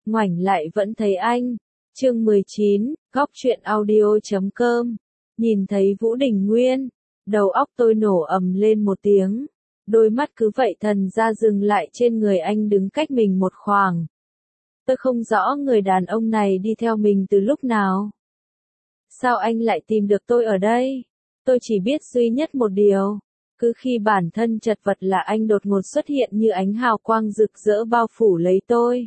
ngoảnh lại vẫn thấy anh. Chương 19, góc truyện audio.com. Nhìn thấy Vũ Đình Nguyên, đầu óc tôi nổ ầm lên một tiếng. Đôi mắt cứ vậy thần ra dừng lại trên người anh đứng cách mình một khoảng. Tôi không rõ người đàn ông này đi theo mình từ lúc nào. Sao anh lại tìm được tôi ở đây? Tôi chỉ biết duy nhất một điều. Cứ khi bản thân chật vật là anh đột ngột xuất hiện như ánh hào quang rực rỡ bao phủ lấy tôi.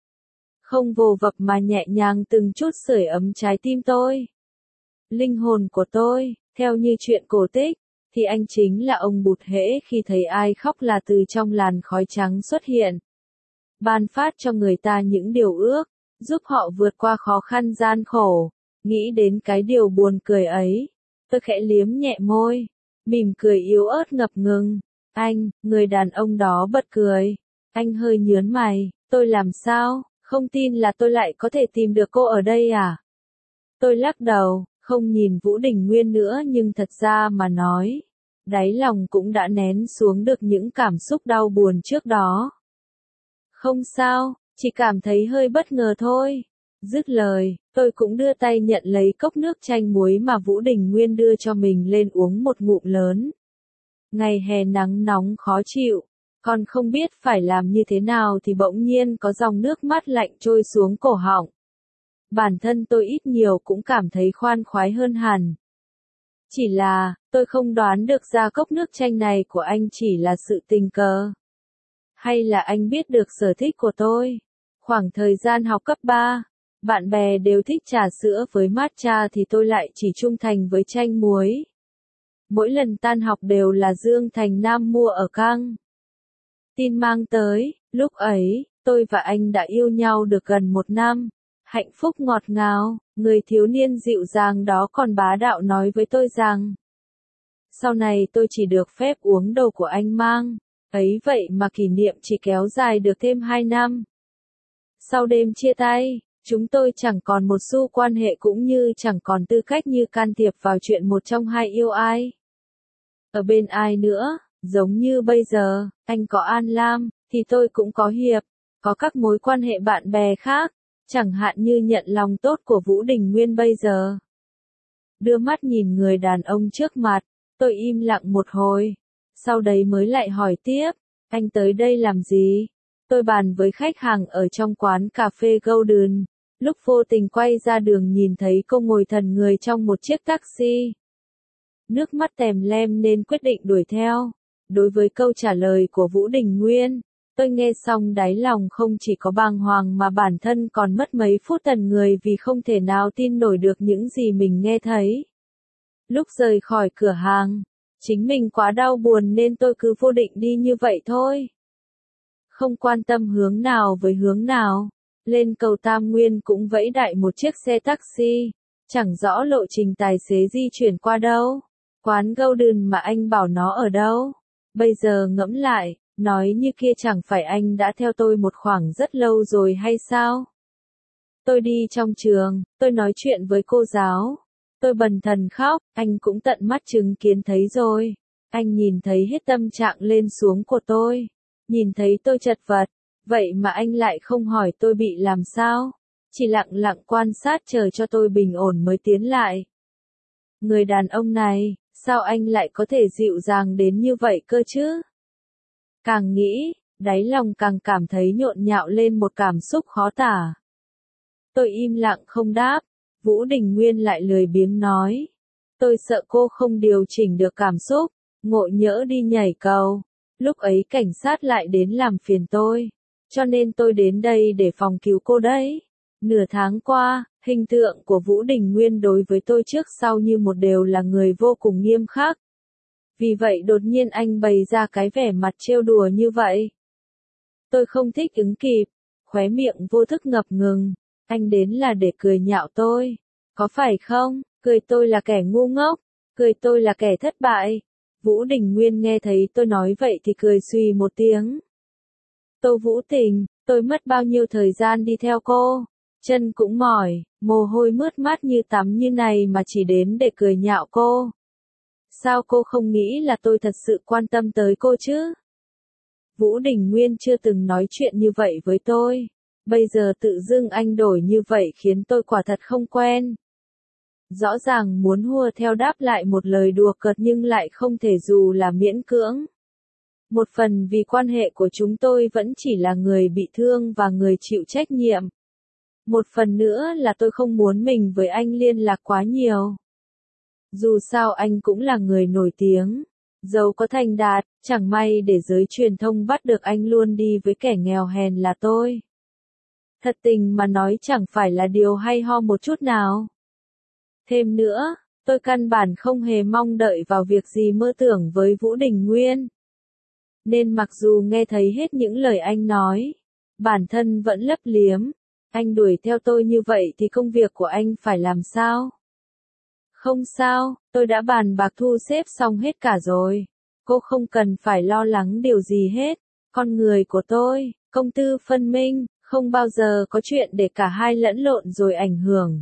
Không vồ vập mà nhẹ nhàng từng chút sưởi ấm trái tim tôi. Linh hồn của tôi, theo như chuyện cổ tích, thì anh chính là ông Bụt hễ khi thấy ai khóc là từ trong làn khói trắng xuất hiện. Ban phát cho người ta những điều ước, giúp họ vượt qua khó khăn gian khổ. Nghĩ đến cái điều buồn cười ấy, tôi khẽ liếm nhẹ môi, mỉm cười yếu ớt ngập ngừng. Anh, người đàn ông đó bật cười. Anh hơi nhớn mày, tôi làm sao, không tin là tôi lại có thể tìm được cô ở đây à? Tôi lắc đầu, không nhìn Vũ Đình Nguyên nữa nhưng thật ra mà nói, đáy lòng cũng đã nén xuống được những cảm xúc đau buồn trước đó. Không sao, chỉ cảm thấy hơi bất ngờ thôi. Dứt lời, tôi cũng đưa tay nhận lấy cốc nước chanh muối mà Vũ Đình Nguyên đưa cho mình lên uống một ngụm lớn. Ngày hè nắng nóng khó chịu, còn không biết phải làm như thế nào thì bỗng nhiên có dòng nước mắt lạnh trôi xuống cổ họng. Bản thân tôi ít nhiều cũng cảm thấy khoan khoái hơn hẳn. Chỉ là, tôi không đoán được ra cốc nước chanh này của anh chỉ là sự tình cờ. Hay là anh biết được sở thích của tôi? Khoảng thời gian học cấp 3, bạn bè đều thích trà sữa với matcha thì tôi lại chỉ trung thành với chanh muối. Mỗi lần tan học đều là Dương Thành Nam mua ở căng tin mang tới. Lúc ấy, tôi và anh đã yêu nhau được gần 1 năm. Hạnh phúc ngọt ngào, người thiếu niên dịu dàng đó còn bá đạo nói với tôi rằng sau này tôi chỉ được phép uống đồ của anh mang. Ấy vậy mà kỷ niệm chỉ kéo dài được thêm 2 năm. Sau đêm chia tay, chúng tôi chẳng còn một xu quan hệ cũng như chẳng còn tư cách như can thiệp vào chuyện một trong hai yêu ai. Ở bên ai nữa, giống như bây giờ, anh có An Lam, thì tôi cũng có Hiệp, có các mối quan hệ bạn bè khác, chẳng hạn như nhận lòng tốt của Vũ Đình Nguyên bây giờ. Đưa mắt nhìn người đàn ông trước mặt, tôi im lặng một hồi, sau đấy mới lại hỏi tiếp, anh tới đây làm gì? Tôi bàn với khách hàng ở trong quán cà phê Golden, lúc vô tình quay ra đường nhìn thấy cô ngồi thần người trong một chiếc taxi. Nước mắt tèm lem nên quyết định đuổi theo. Đối với câu trả lời của Vũ Đình Nguyên, tôi nghe xong đáy lòng không chỉ có bàng hoàng mà bản thân còn mất mấy phút tần người vì không thể nào tin nổi được những gì mình nghe thấy. Lúc rời khỏi cửa hàng, chính mình quá đau buồn nên tôi cứ vô định đi như vậy thôi. Không quan tâm hướng nào với hướng nào, lên cầu Tam Nguyên cũng vẫy đại một chiếc xe taxi, chẳng rõ lộ trình tài xế di chuyển qua đâu. Quán Golden mà anh bảo nó ở đâu? Bây giờ ngẫm lại, nói như kia chẳng phải anh đã theo tôi một khoảng rất lâu rồi hay sao? Tôi đi trong trường, tôi nói chuyện với cô giáo. Tôi bần thần khóc, anh cũng tận mắt chứng kiến thấy rồi. Anh nhìn thấy hết tâm trạng lên xuống của tôi. Nhìn thấy tôi chật vật, vậy mà anh lại không hỏi tôi bị làm sao. Chỉ lặng lặng quan sát chờ cho tôi bình ổn mới tiến lại. Người đàn ông này, sao anh lại có thể dịu dàng đến như vậy cơ chứ? Càng nghĩ, đáy lòng càng cảm thấy nhộn nhạo lên một cảm xúc khó tả. Tôi im lặng không đáp, Vũ Đình Nguyên lại lười biếng nói. Tôi sợ cô không điều chỉnh được cảm xúc, ngộ nhỡ đi nhảy cầu. Lúc ấy cảnh sát lại đến làm phiền tôi, cho nên tôi đến đây để phòng cứu cô đấy. Nửa tháng qua, hình tượng của Vũ Đình Nguyên đối với tôi trước sau như một đều là người vô cùng nghiêm khắc. Vì vậy đột nhiên anh bày ra cái vẻ mặt trêu đùa như vậy. Tôi không thích ứng kịp, khóe miệng vô thức ngập ngừng. Anh đến là để cười nhạo tôi, có phải không? Cười tôi là kẻ ngu ngốc, cười tôi là kẻ thất bại. Vũ Đình Nguyên nghe thấy tôi nói vậy thì cười xùy một tiếng. Tô Vũ Tình, tôi mất bao nhiêu thời gian đi theo cô, chân cũng mỏi, mồ hôi mướt mắt như tắm như này mà chỉ đến để cười nhạo cô. Sao cô không nghĩ là tôi thật sự quan tâm tới cô chứ? Vũ Đình Nguyên chưa từng nói chuyện như vậy với tôi. Bây giờ tự dưng anh đổi như vậy khiến tôi quả thật không quen. Rõ ràng muốn hùa theo đáp lại một lời đùa cợt nhưng lại không thể dù là miễn cưỡng. Một phần vì quan hệ của chúng tôi vẫn chỉ là người bị thương và người chịu trách nhiệm. Một phần nữa là tôi không muốn mình với anh liên lạc quá nhiều. Dù sao anh cũng là người nổi tiếng, giàu có thành đạt, chẳng may để giới truyền thông bắt được anh luôn đi với kẻ nghèo hèn là tôi. Thật tình mà nói chẳng phải là điều hay ho một chút nào. Thêm nữa, tôi căn bản không hề mong đợi vào việc gì mơ tưởng với Vũ Đình Nguyên. Nên mặc dù nghe thấy hết những lời anh nói, bản thân vẫn lấp liếm. Anh đuổi theo tôi như vậy thì công việc của anh phải làm sao? Không sao, tôi đã bàn bạc thu xếp xong hết cả rồi. Cô không cần phải lo lắng điều gì hết. Con người của tôi, công tư phân minh, không bao giờ có chuyện để cả hai lẫn lộn rồi ảnh hưởng.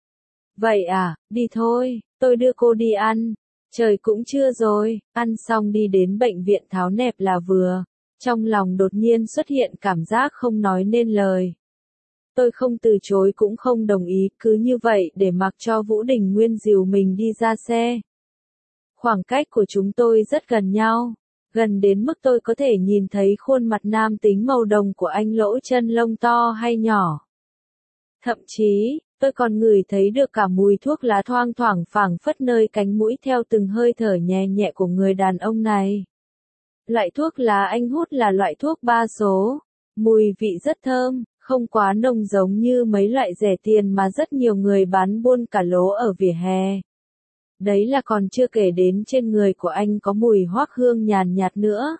Vậy à, đi thôi, tôi đưa cô đi ăn. Trời cũng trưa rồi, ăn xong đi đến bệnh viện tháo nẹp là vừa. Trong lòng đột nhiên xuất hiện cảm giác không nói nên lời. Tôi không từ chối cũng không đồng ý, cứ như vậy để mặc cho Vũ Đình Nguyên dìu mình đi ra xe. Khoảng cách của chúng tôi rất gần nhau, gần đến mức tôi có thể nhìn thấy khuôn mặt nam tính màu đồng của anh, lỗ chân lông to hay nhỏ. Thậm chí, tôi còn ngửi thấy được cả mùi thuốc lá thoang thoảng phảng phất nơi cánh mũi theo từng hơi thở nhẹ nhẹ của người đàn ông này. Loại thuốc lá anh hút là loại thuốc 3 số, mùi vị rất thơm. Không quá nồng giống như mấy loại rẻ tiền mà rất nhiều người bán buôn cả lố ở vỉa hè. Đấy là còn chưa kể đến trên người của anh có mùi hoắc hương nhàn nhạt nữa.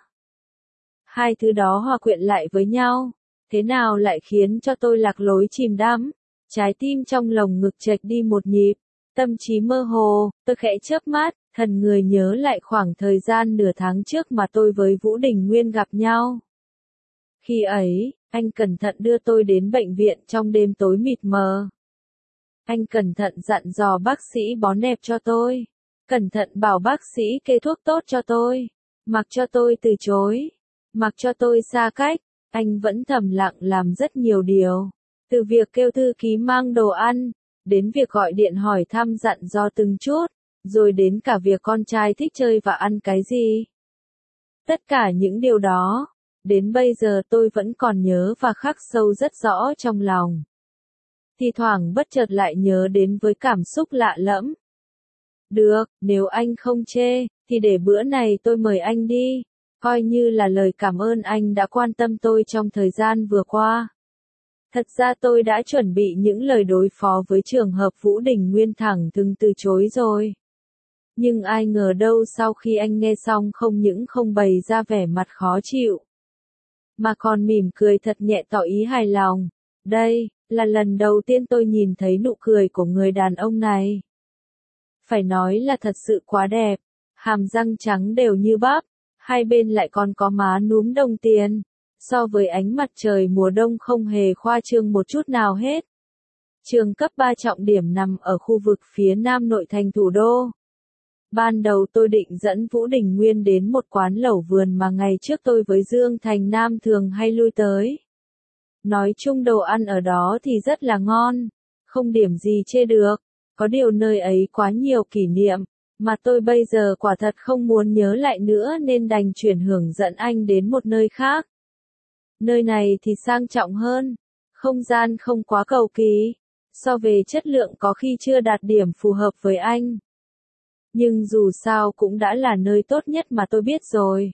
Hai thứ đó hòa quyện lại với nhau, thế nào lại khiến cho tôi lạc lối chìm đắm. Trái tim trong lồng ngực chệch đi một nhịp, tâm trí mơ hồ, tôi khẽ chớp mắt, thần người nhớ lại khoảng thời gian nửa tháng trước mà tôi với Vũ Đình Nguyên gặp nhau. Khi ấy, anh cẩn thận đưa tôi đến bệnh viện trong đêm tối mịt mờ. Anh cẩn thận dặn dò bác sĩ bó nẹp cho tôi. Cẩn thận bảo bác sĩ kê thuốc tốt cho tôi. Mặc cho tôi từ chối. Mặc cho tôi xa cách. Anh vẫn thầm lặng làm rất nhiều điều. Từ việc kêu thư ký mang đồ ăn, đến việc gọi điện hỏi thăm dặn dò từng chút, rồi đến cả việc con trai thích chơi và ăn cái gì. Tất cả những điều đó, đến bây giờ tôi vẫn còn nhớ và khắc sâu rất rõ trong lòng. Thì thoảng bất chợt lại nhớ đến với cảm xúc lạ lẫm. Được, nếu anh không chê, thì để bữa này tôi mời anh đi, coi như là lời cảm ơn anh đã quan tâm tôi trong thời gian vừa qua. Thật ra tôi đã chuẩn bị những lời đối phó với trường hợp Vũ Đình Nguyên thẳng thừng từ chối rồi. Nhưng ai ngờ đâu sau khi anh nghe xong không những không bày ra vẻ mặt khó chịu, mà còn mỉm cười thật nhẹ tỏ ý hài lòng. Đây, là lần đầu tiên tôi nhìn thấy nụ cười của người đàn ông này. Phải nói là thật sự quá đẹp, hàm răng trắng đều như bắp, hai bên lại còn có má núm đồng tiền. So với ánh mặt trời mùa đông không hề khoa trương một chút nào hết. Trường cấp 3 trọng điểm nằm ở khu vực phía nam nội thành thủ đô. Ban đầu tôi định dẫn Vũ Đình Nguyên đến một quán lẩu vườn mà ngày trước tôi với Dương Thành Nam thường hay lui tới. Nói chung đồ ăn ở đó thì rất là ngon, không điểm gì chê được. Có điều nơi ấy quá nhiều kỷ niệm, mà tôi bây giờ quả thật không muốn nhớ lại nữa nên đành chuyển hướng dẫn anh đến một nơi khác. Nơi này thì sang trọng hơn, không gian không quá cầu kỳ, so về chất lượng có khi chưa đạt điểm phù hợp với anh. Nhưng dù sao cũng đã là nơi tốt nhất mà tôi biết rồi.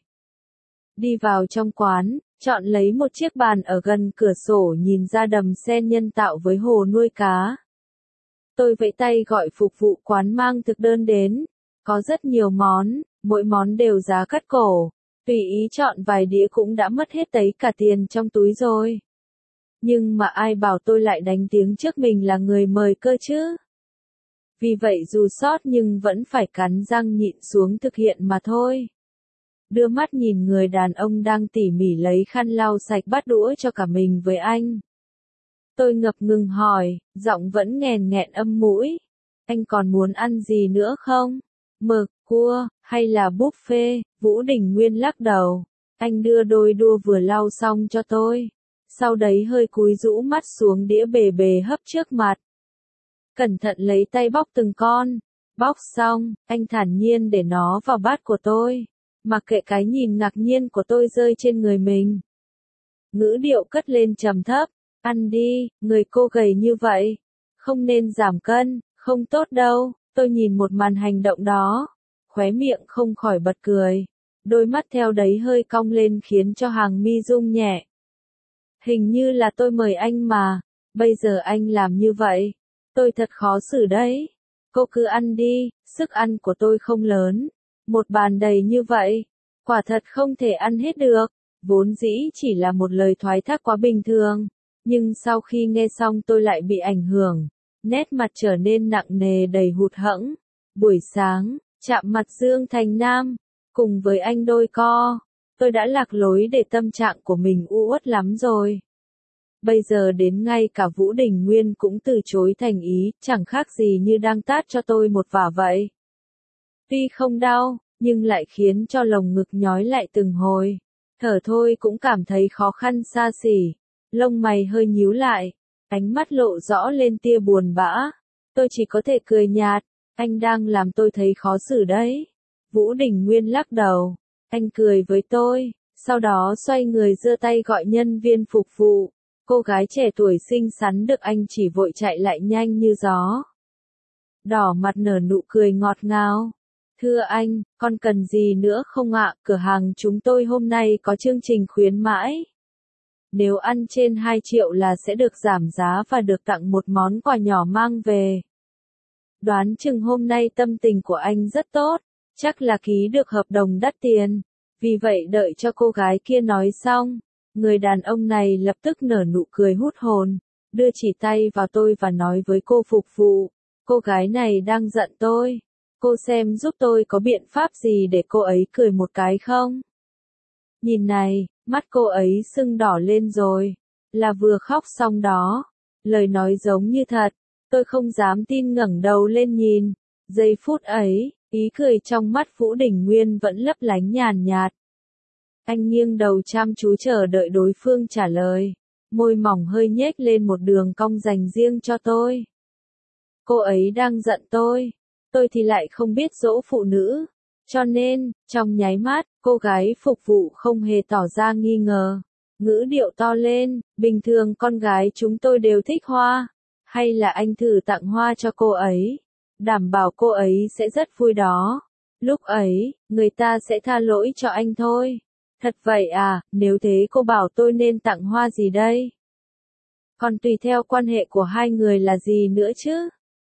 Đi vào trong quán, chọn lấy một chiếc bàn ở gần cửa sổ nhìn ra đầm sen nhân tạo với hồ nuôi cá. Tôi vẫy tay gọi phục vụ quán mang thực đơn đến. Có rất nhiều món, mỗi món đều giá cắt cổ. Tùy ý chọn vài đĩa cũng đã mất hết tấy cả tiền trong túi rồi. Nhưng mà ai bảo tôi lại đánh tiếng trước mình là người mời cơ chứ. Vì vậy dù sót nhưng vẫn phải cắn răng nhịn xuống thực hiện mà thôi. Đưa mắt nhìn người đàn ông đang tỉ mỉ lấy khăn lau sạch bát đũa cho cả mình với anh. Tôi ngập ngừng hỏi, giọng vẫn nghèn nghẹn âm mũi. Anh còn muốn ăn gì nữa không? Mực, cua, hay là buffet? Vũ Đình Nguyên lắc đầu. Anh đưa đôi đũa vừa lau xong cho tôi. sau đấy hơi cúi rũ mắt xuống đĩa bề bề hấp trước mặt. Cẩn thận lấy tay bóc từng con. Bóc xong, anh thản nhiên để nó vào bát của tôi. Mặc kệ cái nhìn ngạc nhiên của tôi rơi trên người mình. Ngữ điệu cất lên trầm thấp. Ăn đi, người cô gầy như vậy. Không nên giảm cân, không tốt đâu. Tôi nhìn một màn hành động đó. Khóe miệng không khỏi bật cười. Đôi mắt theo đấy hơi cong lên khiến cho hàng mi rung nhẹ. Hình như là tôi mời anh mà. Bây giờ anh làm như vậy. Tôi thật khó xử đấy. Cô cứ ăn đi, sức ăn của tôi không lớn. Một bàn đầy như vậy. Quả thật không thể ăn hết được. Vốn dĩ chỉ là một lời thoái thác quá bình thường. Nhưng sau khi nghe xong tôi lại bị ảnh hưởng. Nét mặt trở nên nặng nề đầy hụt hẫng. Buổi sáng, chạm mặt Dương Thành Nam. Cùng với anh đôi co. Tôi đã lạc lối để tâm trạng của mình u uất lắm rồi. Bây giờ đến ngay cả Vũ Đình Nguyên cũng từ chối thành ý, chẳng khác gì như đang tát cho tôi một vả vậy. Tuy không đau, nhưng lại khiến cho lồng ngực nhói lại từng hồi. Thở thôi cũng cảm thấy khó khăn xa xỉ. Lông mày hơi nhíu lại, ánh mắt lộ rõ lên tia buồn bã. Tôi chỉ có thể cười nhạt, anh đang làm tôi thấy khó xử đấy. Vũ Đình Nguyên lắc đầu, anh cười với tôi, sau đó xoay người giơ tay gọi nhân viên phục vụ. Cô gái trẻ tuổi xinh xắn được anh chỉ vội chạy lại nhanh như gió. Đỏ mặt nở nụ cười ngọt ngào. Thưa anh, con cần gì nữa không ạ? Cửa hàng chúng tôi hôm nay có chương trình khuyến mãi. Nếu ăn trên 2 triệu là sẽ được giảm giá và được tặng một món quà nhỏ mang về. Đoán chừng hôm nay tâm tình của anh rất tốt, chắc là ký được hợp đồng đắt tiền. Vì vậy đợi cho cô gái kia nói xong, người đàn ông này lập tức nở nụ cười hút hồn, đưa chỉ tay vào tôi và nói với cô phục vụ, cô gái này đang giận tôi. Cô xem giúp tôi có biện pháp gì để cô ấy cười một cái không? Nhìn này, mắt cô ấy sưng đỏ lên rồi, là vừa khóc xong đó. Lời nói giống như thật, tôi không dám tin ngẩng đầu lên nhìn. Giây phút ấy, ý cười trong mắt Vũ Đình Nguyên vẫn lấp lánh nhàn nhạt. Anh nghiêng đầu chăm chú chờ đợi đối phương trả lời, môi mỏng hơi nhếch lên một đường cong dành riêng cho tôi. Cô ấy đang giận tôi thì lại không biết dỗ phụ nữ, cho nên, trong nháy mắt, cô gái phục vụ không hề tỏ ra nghi ngờ. Ngữ điệu to lên, bình thường con gái chúng tôi đều thích hoa, hay là anh thử tặng hoa cho cô ấy, đảm bảo cô ấy sẽ rất vui đó. Lúc ấy, người ta sẽ tha lỗi cho anh thôi. Thật vậy à, nếu thế cô bảo tôi nên tặng hoa gì đây? Còn tùy theo quan hệ của hai người là gì nữa chứ?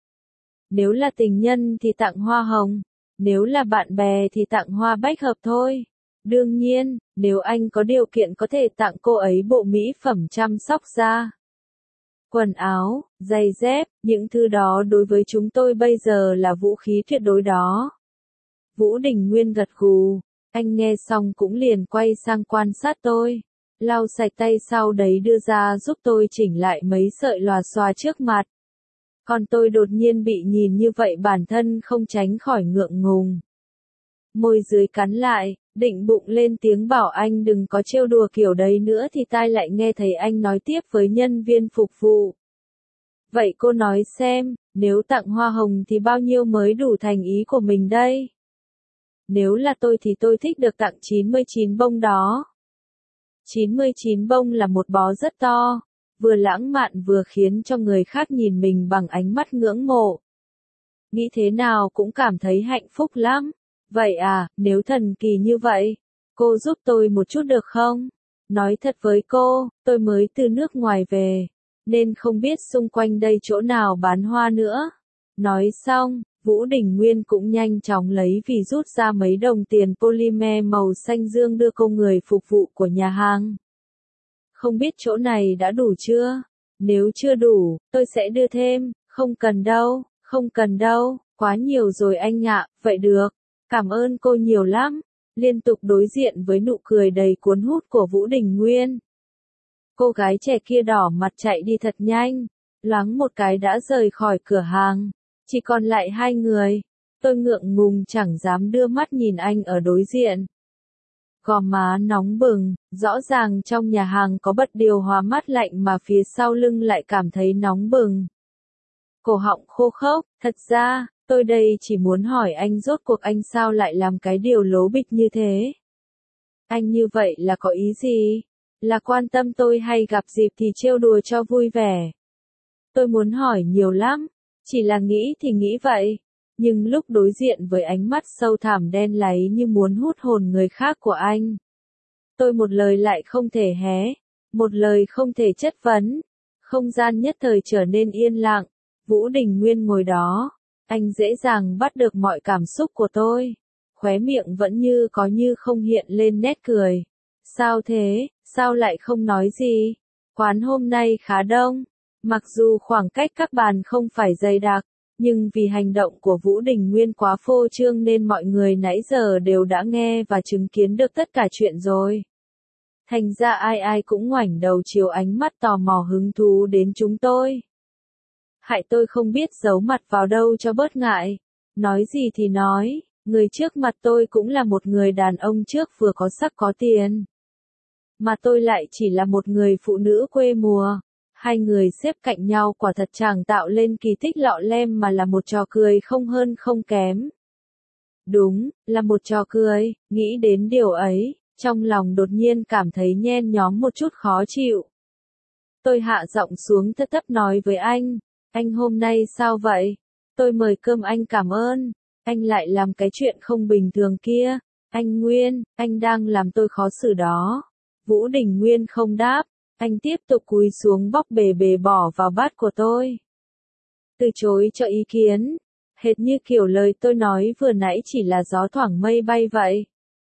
Nếu là tình nhân thì tặng hoa hồng, nếu là bạn bè thì tặng hoa bách hợp thôi. Đương nhiên, nếu anh có điều kiện có thể tặng cô ấy bộ mỹ phẩm chăm sóc da. Quần áo, giày dép, những thứ đó đối với chúng tôi bây giờ là vũ khí tuyệt đối đó. Vũ Đình Nguyên gật gù, anh nghe xong cũng liền quay sang quan sát tôi. Lau sạch tay sau đấy đưa ra giúp tôi chỉnh lại mấy sợi lòa xòa trước mặt. Còn tôi đột nhiên bị nhìn như vậy bản thân không tránh khỏi ngượng ngùng. Môi dưới cắn lại, định bụng lên tiếng bảo anh đừng có trêu đùa kiểu đấy nữa thì tai lại nghe thấy anh nói tiếp với nhân viên phục vụ. Vậy cô nói xem, nếu tặng hoa hồng thì bao nhiêu mới đủ thành ý của mình đây? Nếu là tôi thì tôi thích được tặng 99 bông đó. 99 bông là một bó rất to, vừa lãng mạn vừa khiến cho người khác nhìn mình bằng ánh mắt ngưỡng mộ. Nghĩ thế nào cũng cảm thấy hạnh phúc lắm. Vậy à, nếu thần kỳ như vậy, cô giúp tôi một chút được không? Nói thật với cô, tôi mới từ nước ngoài về, nên không biết xung quanh đây chỗ nào bán hoa nữa. Nói xong, Vũ Đình Nguyên cũng nhanh chóng lấy vì rút ra mấy đồng tiền polymer màu xanh dương đưa cô người phục vụ của nhà hàng. Không biết chỗ này đã đủ chưa? Nếu chưa đủ, tôi sẽ đưa thêm. Không cần đâu, không cần đâu, quá nhiều rồi anh ạ. Vậy được, cảm ơn cô nhiều lắm. Liên tục đối diện với nụ cười đầy cuốn hút của Vũ Đình Nguyên. Cô gái trẻ kia đỏ mặt chạy đi thật nhanh, loáng một cái đã rời khỏi cửa hàng. Chỉ còn lại hai người. Tôi ngượng ngùng chẳng dám đưa mắt nhìn anh ở đối diện. gò má nóng bừng, rõ ràng trong nhà hàng có bật điều hòa mát lạnh mà phía sau lưng lại cảm thấy nóng bừng. Cổ họng khô khốc, thật ra, tôi đây chỉ muốn hỏi anh rốt cuộc anh sao lại làm cái điều lố bịch như thế? Anh như vậy là có ý gì? Là quan tâm tôi hay gặp dịp thì trêu đùa cho vui vẻ? Tôi muốn hỏi nhiều lắm, chỉ là nghĩ thì nghĩ vậy. Nhưng lúc đối diện với ánh mắt sâu thẳm đen láy như muốn hút hồn người khác của anh, tôi một lời lại không thể hé, một lời không thể chất vấn. Không gian nhất thời trở nên yên lặng. Vũ Đình Nguyên ngồi đó, anh dễ dàng bắt được mọi cảm xúc của tôi. Khóe miệng vẫn như có như không hiện lên nét cười. Sao thế, sao lại không nói gì? Quán hôm nay khá đông. Mặc dù khoảng cách các bàn không phải dày đặc, nhưng vì hành động của Vũ Đình Nguyên quá phô trương nên mọi người nãy giờ đều đã nghe và chứng kiến được tất cả chuyện rồi. Thành ra ai ai cũng ngoảnh đầu chiều ánh mắt tò mò hứng thú đến chúng tôi. Hại tôi không biết giấu mặt vào đâu cho bớt ngại. Nói gì thì nói, người trước mặt tôi cũng là một người đàn ông trước vừa có sắc có tiền. Mà tôi lại chỉ là một người phụ nữ quê mùa. Hai người xếp cạnh nhau quả thật chẳng tạo lên kỳ tích lọ lem mà là một trò cười không hơn không kém. Đúng, là một trò cười, nghĩ đến điều ấy, trong lòng đột nhiên cảm thấy nhen nhóm một chút khó chịu. Tôi hạ giọng xuống thấp thấp nói với anh hôm nay sao vậy? Tôi mời cơm anh cảm ơn, anh lại làm cái chuyện không bình thường kia. Anh Nguyên, anh đang làm tôi khó xử đó. Vũ Đình Nguyên không đáp. Anh tiếp tục cúi xuống bóc bề bề bỏ vào bát của tôi. Từ chối cho ý kiến, hệt như kiểu lời tôi nói vừa nãy chỉ là gió thoảng mây bay vậy.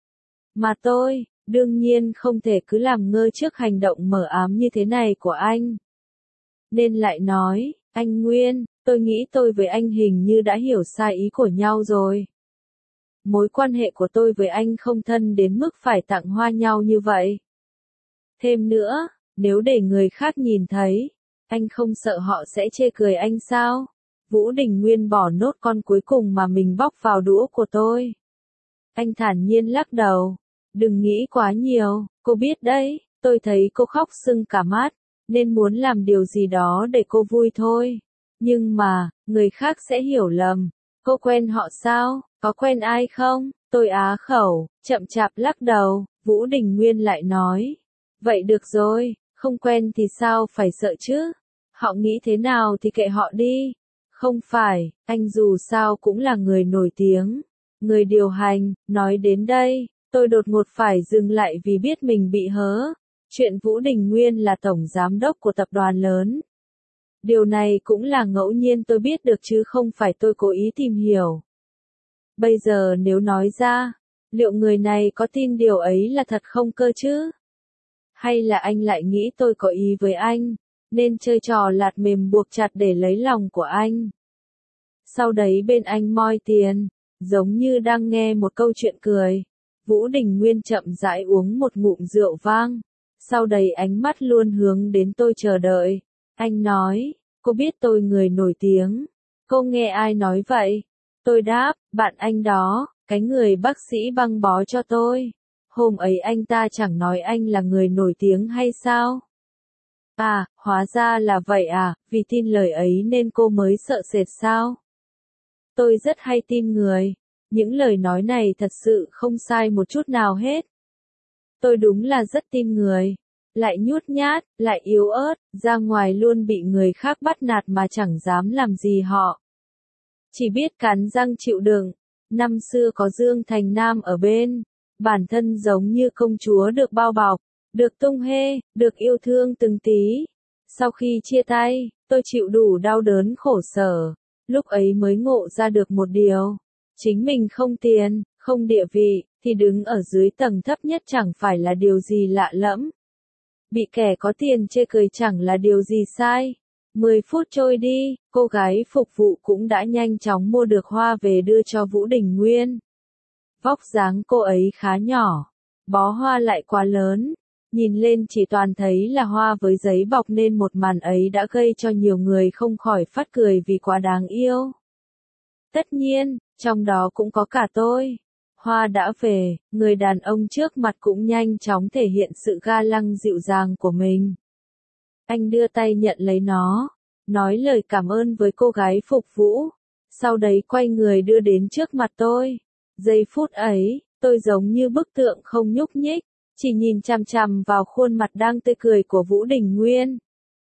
Mà tôi, đương nhiên không thể cứ làm ngơ trước hành động mờ ám như thế này của anh. Nên lại nói, anh Nguyên, tôi nghĩ tôi với anh hình như đã hiểu sai ý của nhau rồi. Mối quan hệ của tôi với anh không thân đến mức phải tặng hoa nhau như vậy. Thêm nữa, nếu để người khác nhìn thấy, anh không sợ họ sẽ chê cười anh sao? Vũ Đình Nguyên bỏ nốt con cuối cùng mà mình bóc vào đũa của tôi. Anh thản nhiên lắc đầu. Đừng nghĩ quá nhiều, cô biết đấy, tôi thấy cô khóc sưng cả mắt, nên muốn làm điều gì đó để cô vui thôi. Nhưng mà, người khác sẽ hiểu lầm. Cô quen họ sao? Có quen ai không? Tôi á khẩu, chậm chạp lắc đầu. Vũ Đình Nguyên lại nói. Vậy được rồi, không quen thì sao phải sợ chứ? Họ nghĩ thế nào thì kệ họ đi. Không phải, anh dù sao cũng là người nổi tiếng, người điều hành. Nói đến đây, tôi đột ngột phải dừng lại vì biết mình bị hớ. Chuyện Vũ Đình Nguyên là tổng giám đốc của tập đoàn lớn. Điều này cũng là ngẫu nhiên tôi biết được chứ không phải tôi cố ý tìm hiểu. Bây giờ nếu nói ra, liệu người này có tin điều ấy là thật không cơ chứ? Hay là anh lại nghĩ tôi có ý với anh, nên chơi trò lạt mềm buộc chặt để lấy lòng của anh? Sau đấy bên anh moi tiền, giống như đang nghe một câu chuyện cười. Vũ Đình Nguyên chậm rãi uống một ngụm rượu vang, sau đấy ánh mắt luôn hướng đến tôi chờ đợi. Anh nói, cô biết tôi người nổi tiếng. Cô nghe ai nói vậy? Tôi đáp, bạn anh đó, cái người bác sĩ băng bó cho tôi. Hôm ấy anh ta chẳng nói anh là người nổi tiếng hay sao? À, hóa ra là vậy à, vì tin lời ấy nên cô mới sợ sệt sao? Tôi rất hay tin người. Những lời nói này thật sự không sai một chút nào hết. Tôi đúng là rất tin người. Lại nhút nhát, lại yếu ớt, ra ngoài luôn bị người khác bắt nạt mà chẳng dám làm gì họ. Chỉ biết cắn răng chịu đựng. Năm xưa có Dương Thành Nam ở bên. Bản thân giống như công chúa được bao bọc, được tung hê, được yêu thương từng tí. Sau khi chia tay, tôi chịu đủ đau đớn khổ sở. Lúc ấy mới ngộ ra được một điều. Chính mình không tiền, không địa vị, thì đứng ở dưới tầng thấp nhất chẳng phải là điều gì lạ lẫm. Bị kẻ có tiền chê cười chẳng là điều gì sai. 10 phút trôi đi, cô gái phục vụ cũng đã nhanh chóng mua được hoa về đưa cho Vũ Đình Nguyên. Vóc dáng cô ấy khá nhỏ, bó hoa lại quá lớn, nhìn lên chỉ toàn thấy là hoa với giấy bọc nên một màn ấy đã gây cho nhiều người không khỏi phát cười vì quá đáng yêu. Tất nhiên, trong đó cũng có cả tôi. Hoa đã về, người đàn ông trước mặt cũng nhanh chóng thể hiện sự ga lăng dịu dàng của mình. Anh đưa tay nhận lấy nó, nói lời cảm ơn với cô gái phục vụ, sau đấy quay người đưa đến trước mặt tôi. Giây phút ấy, tôi giống như bức tượng không nhúc nhích, chỉ nhìn chằm chằm vào khuôn mặt đang tươi cười của Vũ Đình Nguyên.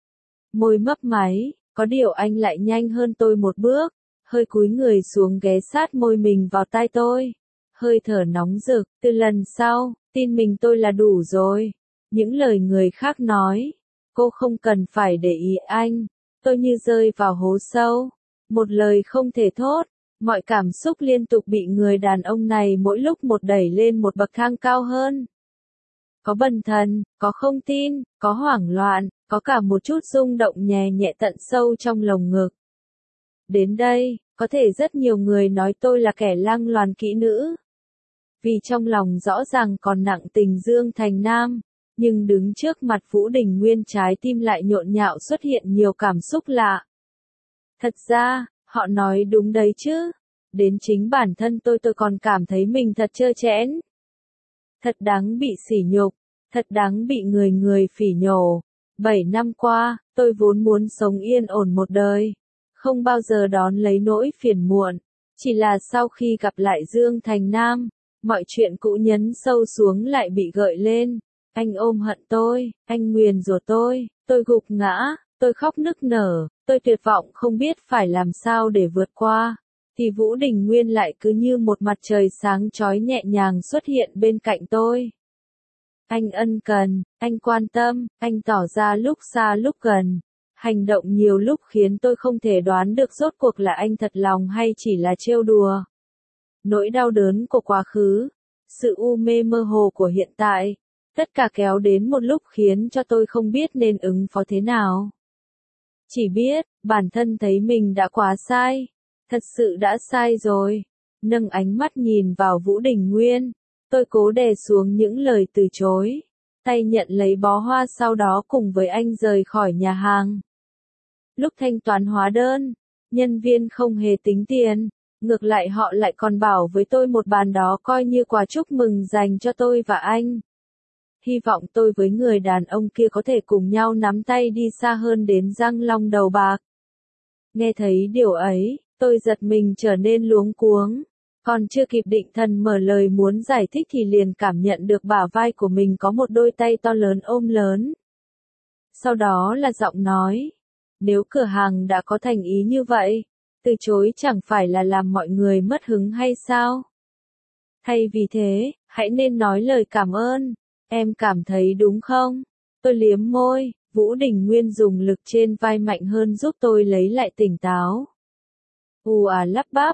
Môi mấp máy, có điều anh lại nhanh hơn tôi một bước, hơi cúi người xuống ghé sát môi mình vào tai tôi. Hơi thở nóng rực, từ lần sau, tin mình tôi là đủ rồi. Những lời người khác nói, cô không cần phải để ý anh. Tôi như rơi vào hố sâu, một lời không thể thốt, mọi cảm xúc liên tục bị người đàn ông này mỗi lúc một đẩy lên một bậc thang cao hơn. Có bần thần, có không tin, có hoảng loạn, có cả một chút rung động nhẹ nhẹ tận sâu trong lồng ngực. Đến đây, có thể rất nhiều người nói tôi là kẻ lăng loàn kỹ nữ. Vì trong lòng rõ ràng còn nặng tình Dương Thành Nam, nhưng đứng trước mặt Vũ Đình Nguyên trái tim lại nhộn nhạo xuất hiện nhiều cảm xúc lạ. Thật ra, họ nói đúng đấy chứ. Đến chính bản thân tôi còn cảm thấy mình thật trơ trẽn. Thật đáng bị sỉ nhục, thật đáng bị người người phỉ nhổ. 7 năm qua, tôi vốn muốn sống yên ổn một đời, không bao giờ đón lấy nỗi phiền muộn. Chỉ là sau khi gặp lại Dương Thành Nam, mọi chuyện cũ nhấn sâu xuống lại bị gợi lên. Anh ôm hận tôi, anh nguyền rủa tôi gục ngã, tôi khóc nức nở, tôi tuyệt vọng không biết phải làm sao để vượt qua. Thì Vũ Đình Nguyên lại cứ như một mặt trời sáng chói nhẹ nhàng xuất hiện bên cạnh tôi. Anh ân cần, anh quan tâm, anh tỏ ra lúc xa lúc gần. Hành động nhiều lúc khiến tôi không thể đoán được rốt cuộc là anh thật lòng hay chỉ là trêu đùa. Nỗi đau đớn của quá khứ, sự u mê mơ hồ của hiện tại, tất cả kéo đến một lúc khiến cho tôi không biết nên ứng phó thế nào. Chỉ biết, bản thân thấy mình đã quá sai. Thật sự đã sai rồi. Nâng ánh mắt nhìn vào Vũ Đình Nguyên, tôi cố đè xuống những lời từ chối. Tay nhận lấy bó hoa sau đó cùng với anh rời khỏi nhà hàng. Lúc thanh toán hóa đơn, nhân viên không hề tính tiền. Ngược lại họ lại còn bảo với tôi một bàn đó coi như quà chúc mừng dành cho tôi và anh. Hy vọng tôi với người đàn ông kia có thể cùng nhau nắm tay đi xa hơn đến Răng Long Đầu Bạc. Nghe thấy điều ấy, tôi giật mình trở nên luống cuống. Còn chưa kịp định thần mở lời muốn giải thích thì liền cảm nhận được bả vai của mình có một đôi tay to lớn ôm lớn. Sau đó là giọng nói. Nếu cửa hàng đã có thành ý như vậy, từ chối chẳng phải là làm mọi người mất hứng hay sao? Thay vì thế, hãy nên nói lời cảm ơn. Em cảm thấy đúng không? Tôi liếm môi, Vũ Đình Nguyên dùng lực trên vai mạnh hơn giúp tôi lấy lại tỉnh táo. Lắp bắp,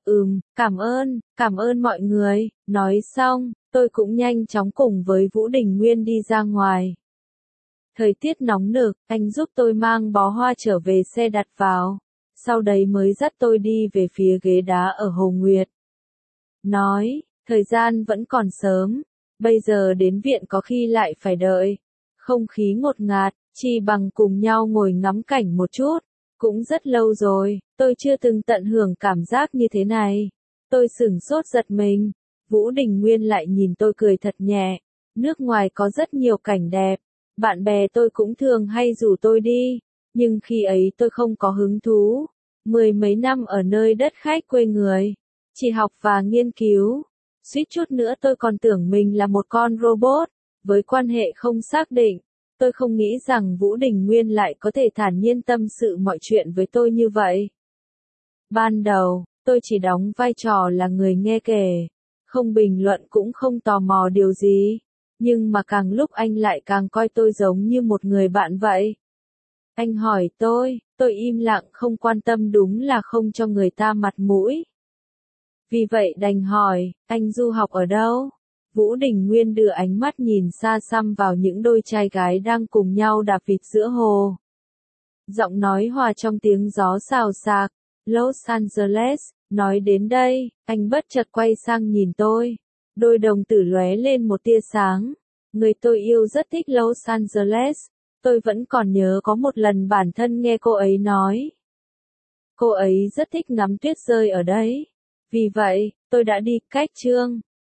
cảm ơn mọi người. Nói xong, tôi cũng nhanh chóng cùng với Vũ Đình Nguyên đi ra ngoài. Thời tiết nóng nực, anh giúp tôi mang bó hoa trở về xe đặt vào. Sau đấy mới dắt tôi đi về phía ghế đá ở Hồ Nguyệt. Nói, thời gian vẫn còn sớm, bây giờ đến viện có khi lại phải đợi. Không khí ngột ngạt, chi bằng cùng nhau ngồi ngắm cảnh một chút. Cũng rất lâu rồi, tôi chưa từng tận hưởng cảm giác như thế này. Tôi sửng sốt giật mình. Vũ Đình Nguyên lại nhìn tôi cười thật nhẹ. Nước ngoài có rất nhiều cảnh đẹp. Bạn bè tôi cũng thường hay rủ tôi đi. Nhưng khi ấy tôi không có hứng thú. 10 mấy năm ở nơi đất khách quê người. Chỉ học và nghiên cứu. Suýt chút nữa tôi còn tưởng mình là một con robot. Với quan hệ không xác định. Tôi không nghĩ rằng Vũ Đình Nguyên lại có thể thản nhiên tâm sự mọi chuyện với tôi như vậy. Ban đầu, tôi chỉ đóng vai trò là người nghe kể, không bình luận cũng không tò mò điều gì. Nhưng mà càng lúc anh lại càng coi tôi giống như một người bạn vậy. Anh hỏi tôi im lặng không quan tâm đúng là không cho người ta mặt mũi. Vì vậy đành hỏi, anh du học ở đâu? Vũ Đình Nguyên đưa ánh mắt nhìn xa xăm vào những đôi trai gái đang cùng nhau đạp vịt giữa hồ. Giọng nói hòa trong tiếng gió xào xạc. Los Angeles, nói đến đây, anh bất chợt quay sang nhìn tôi. Đôi đồng tử lóe lên một tia sáng. Người tôi yêu rất thích Los Angeles. Tôi vẫn còn nhớ có một lần bản thân nghe cô ấy nói. Cô ấy rất thích ngắm tuyết rơi ở đấy. Vì vậy, tôi đã đi cách Trương.